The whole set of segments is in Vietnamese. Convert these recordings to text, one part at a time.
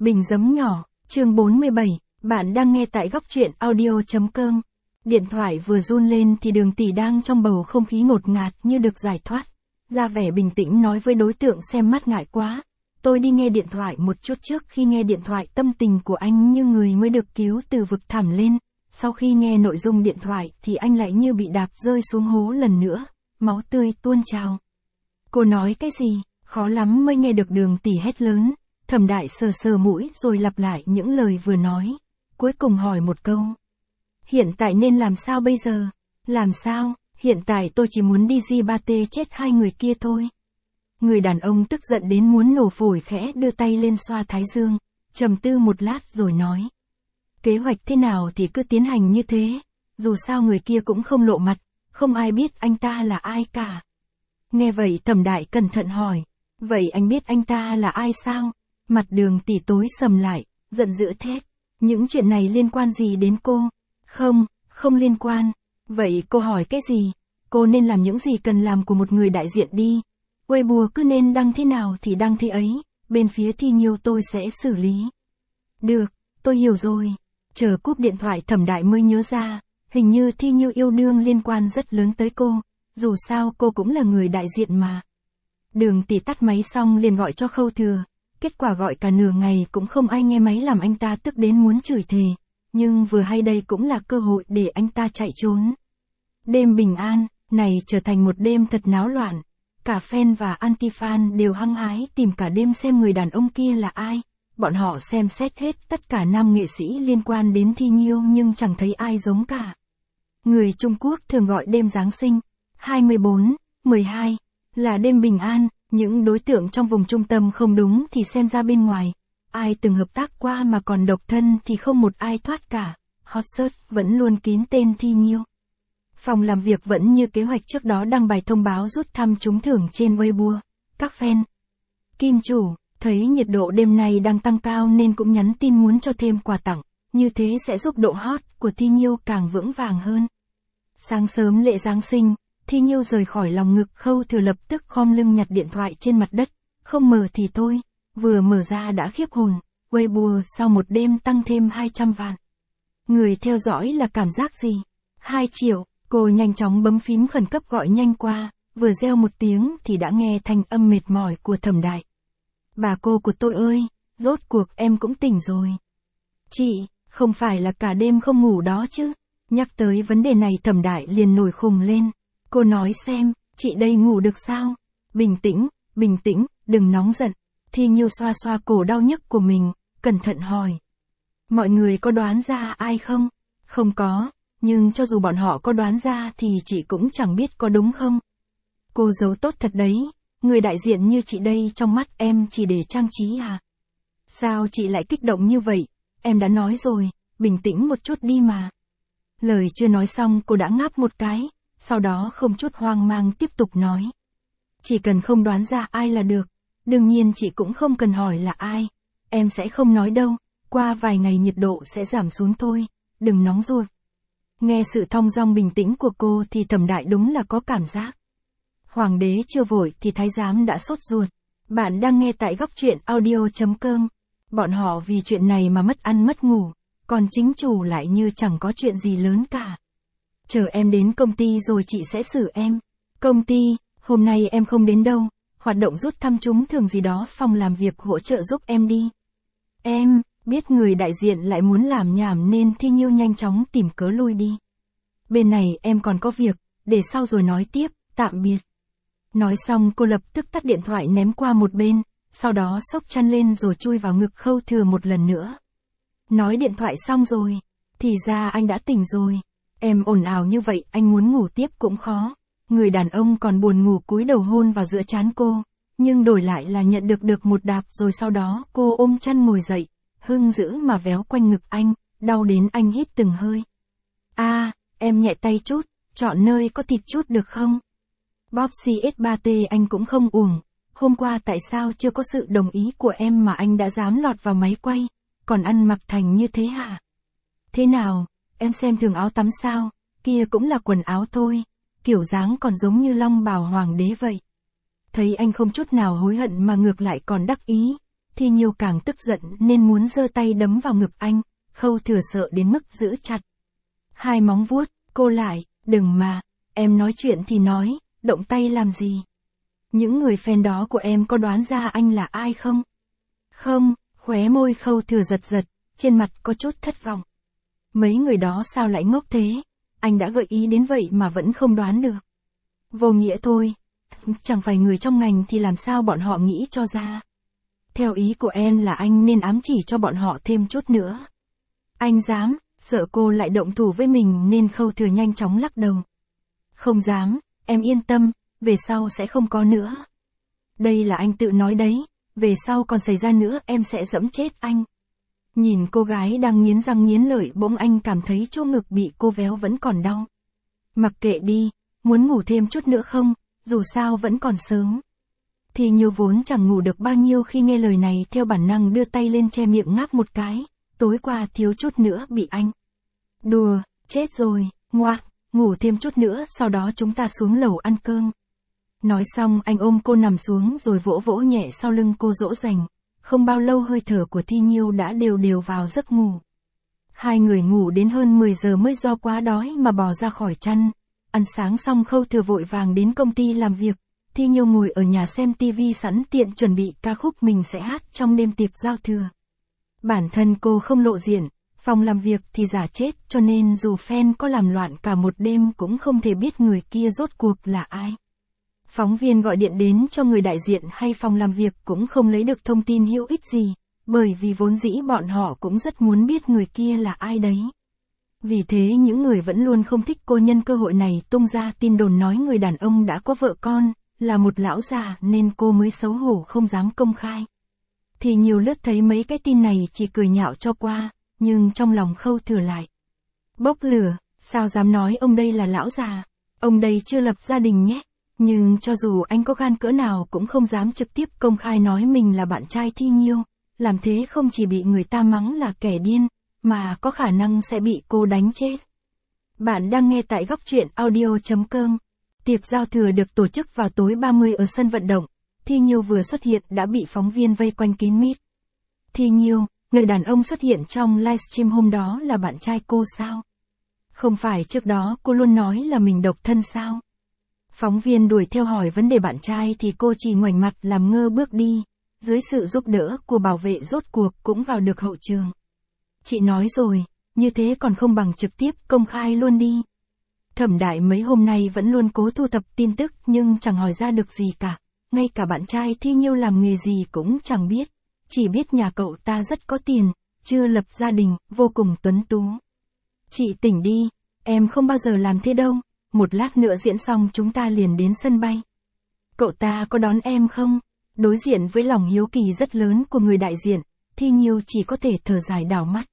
Bình giấm nhỏ, chương 47, bạn đang nghe tại góc truyện audio.com. Điện thoại vừa run lên thì Đường Tỷ đang trong bầu không khí ngột ngạt như được giải thoát. Ra vẻ bình tĩnh nói với đối tượng xem mắt ngại quá. Tôi đi nghe điện thoại một chút trước khi nghe điện thoại tâm tình của anh như người mới được cứu từ vực thẳm lên. Sau khi nghe nội dung điện thoại thì anh lại như bị đạp rơi xuống hố lần nữa, máu tươi tuôn trào. Cô nói cái gì, khó lắm mới nghe được Đường Tỷ hét lớn. Thẩm Đại sờ sờ mũi rồi lặp lại những lời vừa nói. Cuối cùng hỏi một câu. Hiện tại nên làm sao bây giờ? Làm sao? Hiện tại tôi chỉ muốn đi Di-ba-tê chết hai người kia thôi. Người đàn ông tức giận đến muốn nổ phổi khẽ đưa tay lên xoa thái dương, trầm tư một lát rồi nói. Kế hoạch thế nào thì cứ tiến hành như thế, dù sao người kia cũng không lộ mặt, không ai biết anh ta là ai cả. Nghe vậy Thẩm Đại cẩn thận hỏi, vậy anh biết anh ta là ai sao? Mặt Đường Tỷ tối sầm lại, giận dữ thét. Những chuyện này liên quan gì đến cô? Không liên quan. Vậy cô hỏi cái gì? Cô nên làm những gì cần làm của một người đại diện đi. Weibo cứ nên đăng thế nào thì đăng thế ấy, bên phía Thi Nhiêu tôi sẽ xử lý. Được, tôi hiểu rồi. Chờ cúp điện thoại Thẩm Đại mới nhớ ra, hình như Thi Nhiêu yêu đương liên quan rất lớn tới cô, dù sao cô cũng là người đại diện mà. Đường Tỷ tắt máy xong liền gọi cho Khâu Thừa. Kết quả gọi cả nửa ngày cũng không ai nghe máy làm anh ta tức đến muốn chửi thề. Nhưng vừa hay đây cũng là cơ hội để anh ta chạy trốn. Đêm bình an, này trở thành một đêm thật náo loạn. Cả fan và anti-fan đều hăng hái tìm cả đêm xem người đàn ông kia là ai. Bọn họ xem xét hết tất cả nam nghệ sĩ liên quan đến Thi Nhiêu nhưng chẳng thấy ai giống cả. Người Trung Quốc thường gọi đêm Giáng sinh, 24/12, là đêm bình an. Những đối tượng trong vùng trung tâm không đúng thì xem ra bên ngoài. Ai từng hợp tác qua mà còn độc thân thì không một ai thoát cả. Hot search vẫn luôn kín tên Thi Nhiêu. Phòng làm việc vẫn như kế hoạch trước đó đăng bài thông báo rút thăm trúng thưởng trên Weibo. Các fan Kim chủ thấy nhiệt độ đêm nay đang tăng cao nên cũng nhắn tin muốn cho thêm quà tặng. Như thế sẽ giúp độ hot của Thi Nhiêu càng vững vàng hơn. Sáng sớm lễ Giáng sinh, Thi Nhiêu rời khỏi lòng ngực Khâu Thừa lập tức khom lưng nhặt điện thoại trên mặt đất. Không mở thì thôi, vừa mở ra đã khiếp hồn. Weibo sau một đêm tăng thêm 200 vạn. Người theo dõi là cảm giác gì? 2 triệu, cô nhanh chóng bấm phím khẩn cấp gọi nhanh qua, vừa reo một tiếng thì đã nghe thanh âm mệt mỏi của Thẩm Đại. Bà cô của tôi ơi, rốt cuộc em cũng tỉnh rồi. Chị, không phải là cả đêm không ngủ đó chứ? Nhắc tới vấn đề này Thẩm Đại liền nổi khùng lên. Cô nói xem, chị đây ngủ được sao? Bình tĩnh, đừng nóng giận. Thi Nhiêu xoa xoa cổ đau nhức của mình, cẩn thận hỏi. Mọi người có đoán ra ai không? Không có, nhưng cho dù bọn họ có đoán ra thì chị cũng chẳng biết có đúng không? Cô giấu tốt thật đấy, người đại diện như chị đây trong mắt em chỉ để trang trí à? Sao chị lại kích động như vậy? Em đã nói rồi, bình tĩnh một chút đi mà. Lời chưa nói xong cô đã ngáp một cái. Sau đó không chút hoang mang tiếp tục nói. Chỉ cần không đoán ra ai là được. Đương nhiên chị cũng không cần hỏi là ai. Em sẽ không nói đâu. Qua vài ngày nhiệt độ sẽ giảm xuống thôi. Đừng nóng ruột. Nghe sự thong dong bình tĩnh của cô thì Thẩm Đại đúng là có cảm giác. Hoàng đế chưa vội thì thái giám đã sốt ruột. Bạn đang nghe tại góc truyện audio.com. Bọn họ vì chuyện này mà mất ăn mất ngủ. Còn chính chủ lại như chẳng có chuyện gì lớn cả. Chờ em đến công ty rồi chị sẽ xử em. Công ty, hôm nay em không đến đâu. Hoạt động rút thăm trúng thưởng gì đó phòng làm việc hỗ trợ giúp em đi. Em, biết người đại diện lại muốn làm nhảm nên Thi Nhiêu nhanh chóng tìm cớ lui đi. Bên này em còn có việc, để sau rồi nói tiếp, tạm biệt. Nói xong cô lập tức tắt điện thoại ném qua một bên, sau đó xốc chăn lên rồi chui vào ngực Khâu Thừa một lần nữa. Nói điện thoại xong rồi, thì ra anh đã tỉnh rồi. Em ồn ào như vậy anh muốn ngủ tiếp cũng khó. Người đàn ông còn buồn ngủ cúi đầu hôn vào giữa trán cô, nhưng đổi lại là nhận được một đạp rồi sau đó cô ôm chăn ngồi dậy, hưng dữ mà véo quanh ngực anh, đau đến anh hít từng hơi. Em nhẹ tay chút, chọn nơi có thịt chút được không? Bóp CS3T anh cũng không uổng. Hôm qua tại sao chưa có sự đồng ý của em mà anh đã dám lọt vào máy quay, còn ăn mặc thành như thế hả? Thế nào? Em xem thường áo tắm sao? Kia cũng là quần áo thôi. Kiểu dáng còn giống như long bào hoàng đế vậy. Thấy anh không chút nào hối hận mà ngược lại còn đắc ý. Thi Nhiêu càng tức giận nên muốn giơ tay đấm vào ngực anh, Khâu Thừa sợ đến mức giữ chặt hai móng vuốt, cô lại, đừng mà, em nói chuyện thì nói, động tay làm gì? Những người fan đó của em có đoán ra anh là ai không? Không, khóe môi Khâu Thừa giật giật, trên mặt có chút thất vọng. Mấy người đó sao lại ngốc thế? Anh đã gợi ý đến vậy mà vẫn không đoán được. Vô nghĩa thôi. Chẳng phải người trong ngành thì làm sao bọn họ nghĩ cho ra. Theo ý của em là anh nên ám chỉ cho bọn họ thêm chút nữa. Anh dám, sợ cô lại động thủ với mình nên Khâu Thừa nhanh chóng lắc đầu. Không dám, em yên tâm, về sau sẽ không có nữa. Đây là anh tự nói đấy, về sau còn xảy ra nữa em sẽ giẫm chết anh. Nhìn cô gái đang nghiến răng nghiến lợi bỗng anh cảm thấy chỗ ngực bị cô véo vẫn còn đau. Mặc kệ đi, muốn ngủ thêm chút nữa không, dù sao vẫn còn sớm. Thì Nhiêu vốn chẳng ngủ được bao nhiêu khi nghe lời này theo bản năng đưa tay lên che miệng ngáp một cái, tối qua thiếu chút nữa bị anh. Đùa, chết rồi, ngoạc, ngủ thêm chút nữa sau đó chúng ta xuống lầu ăn cơm. Nói xong anh ôm cô nằm xuống rồi vỗ vỗ nhẹ sau lưng cô dỗ dành. Không bao lâu hơi thở của Thi Nhiêu đã đều đều vào giấc ngủ. Hai người ngủ đến hơn 10 giờ mới do quá đói mà bò ra khỏi chăn. Ăn sáng xong Khâu Thừa vội vàng đến công ty làm việc. Thi Nhiêu ngồi ở nhà xem tivi sẵn tiện chuẩn bị ca khúc mình sẽ hát trong đêm tiệc giao thừa. Bản thân cô không lộ diện, phòng làm việc thì giả chết cho nên dù fan có làm loạn cả một đêm cũng không thể biết người kia rốt cuộc là ai. Phóng viên gọi điện đến cho người đại diện hay phòng làm việc cũng không lấy được thông tin hữu ích gì, bởi vì vốn dĩ bọn họ cũng rất muốn biết người kia là ai đấy. Vì thế những người vẫn luôn không thích cô nhân cơ hội này tung ra tin đồn nói người đàn ông đã có vợ con, là một lão già nên cô mới xấu hổ không dám công khai. Thì nhiều lướt thấy mấy cái tin này chỉ cười nhạo cho qua, nhưng trong lòng Khâu Thừa lại bốc lửa, sao dám nói ông đây là lão già, ông đây chưa lập gia đình nhé. Nhưng cho dù anh có gan cỡ nào cũng không dám trực tiếp công khai nói mình là bạn trai Thi Nhiêu, làm thế không chỉ bị người ta mắng là kẻ điên, mà có khả năng sẽ bị cô đánh chết. Bạn đang nghe tại Góc Truyện Audio.com. Tiệc giao thừa được tổ chức vào tối 30 ở sân vận động. Thi Nhiêu vừa xuất hiện đã bị phóng viên vây quanh kín mít. Thi Nhiêu, người đàn ông xuất hiện trong livestream hôm đó là bạn trai cô sao? Không phải trước đó cô luôn nói là mình độc thân sao? Phóng viên đuổi theo hỏi vấn đề bạn trai thì cô chỉ ngoảnh mặt làm ngơ bước đi. Dưới sự giúp đỡ của bảo vệ rốt cuộc cũng vào được hậu trường. Chị nói rồi, như thế còn không bằng trực tiếp công khai luôn đi. Thẩm Đại mấy hôm nay vẫn luôn cố thu thập tin tức nhưng chẳng hỏi ra được gì cả. Ngay cả bạn trai Thi Nhiêu làm nghề gì cũng chẳng biết. Chỉ biết nhà cậu ta rất có tiền, chưa lập gia đình, vô cùng tuấn tú. Chị tỉnh đi, em không bao giờ làm thế đâu. Một lát nữa diễn xong chúng ta liền đến sân bay. Cậu ta có đón em không? Đối diện với lòng hiếu kỳ rất lớn của người đại diện, Thi Nhiêu chỉ có thể thở dài đảo mắt.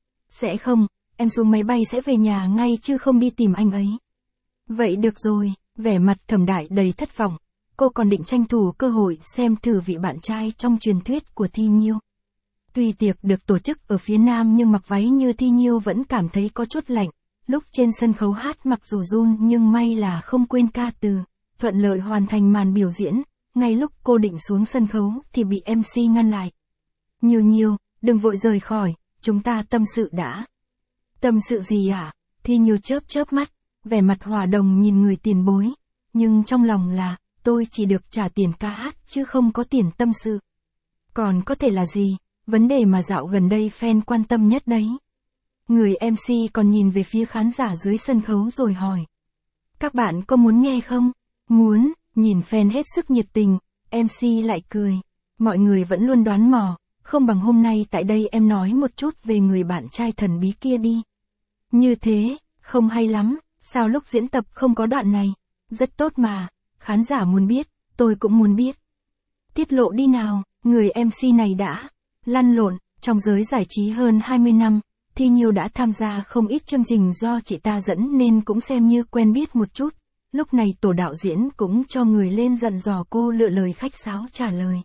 Sẽ không, em xuống máy bay sẽ về nhà ngay chứ không đi tìm anh ấy. Vậy được rồi, vẻ mặt Thẩm Đại đầy thất vọng. Cô còn định tranh thủ cơ hội xem thử vị bạn trai trong truyền thuyết của Thi Nhiêu. Tuy tiệc được tổ chức ở phía Nam nhưng mặc váy như Thi Nhiêu vẫn cảm thấy có chút lạnh. Lúc trên sân khấu hát mặc dù run nhưng may là không quên ca từ, thuận lợi hoàn thành màn biểu diễn. Ngay lúc cô định xuống sân khấu thì bị MC ngăn lại. Nhiêu Nhiêu, đừng vội rời khỏi, chúng ta tâm sự đã. Tâm sự gì à? Thi Nhiêu chớp chớp mắt, vẻ mặt hòa đồng nhìn người tiền bối. Nhưng trong lòng là, tôi chỉ được trả tiền ca hát chứ không có tiền tâm sự. Còn có thể là gì? Vấn đề mà dạo gần đây fan quan tâm nhất đấy. Người MC còn nhìn về phía khán giả dưới sân khấu rồi hỏi. Các bạn có muốn nghe không? Muốn, nhìn fan hết sức nhiệt tình, MC lại cười. Mọi người vẫn luôn đoán mò, không bằng hôm nay tại đây em nói một chút về người bạn trai thần bí kia đi. Như thế, không hay lắm, sao lúc diễn tập không có đoạn này? Rất tốt mà, khán giả muốn biết, tôi cũng muốn biết. Tiết lộ đi nào, người MC này đã lăn lộn trong giới giải trí hơn 20 năm. Thi Nhiêu đã tham gia không ít chương trình do chị ta dẫn nên cũng xem như quen biết một chút. Lúc này tổ đạo diễn cũng cho người lên dặn dò cô lựa lời khách sáo trả lời.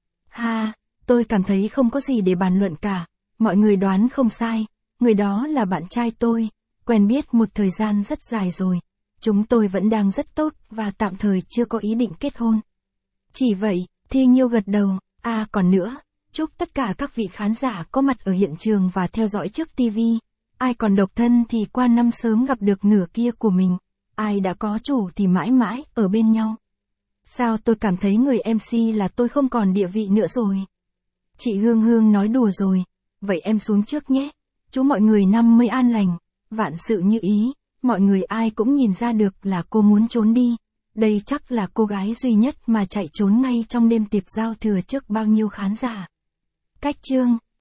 Ha, tôi cảm thấy không có gì để bàn luận cả, mọi người đoán không sai, người đó là bạn trai tôi, quen biết một thời gian rất dài rồi. Chúng tôi vẫn đang rất tốt và tạm thời chưa có ý định kết hôn. Chỉ vậy, Thi Nhiêu gật đầu, còn nữa, Chúc tất cả các vị khán giả có mặt ở hiện trường và theo dõi trước TV. Ai còn độc thân thì qua năm sớm gặp được nửa kia của mình. Ai đã có chủ thì mãi mãi ở bên nhau. Sao tôi cảm thấy người MC là tôi không còn địa vị nữa rồi. Chị Hương Hương nói đùa rồi. Vậy em xuống trước nhé. Chú mọi người năm mới an lành. Vạn sự như ý. Mọi người ai cũng nhìn ra được là cô muốn trốn đi. Đây chắc là cô gái duy nhất mà chạy trốn ngay trong đêm tiệc giao thừa trước bao nhiêu khán giả. Cách chương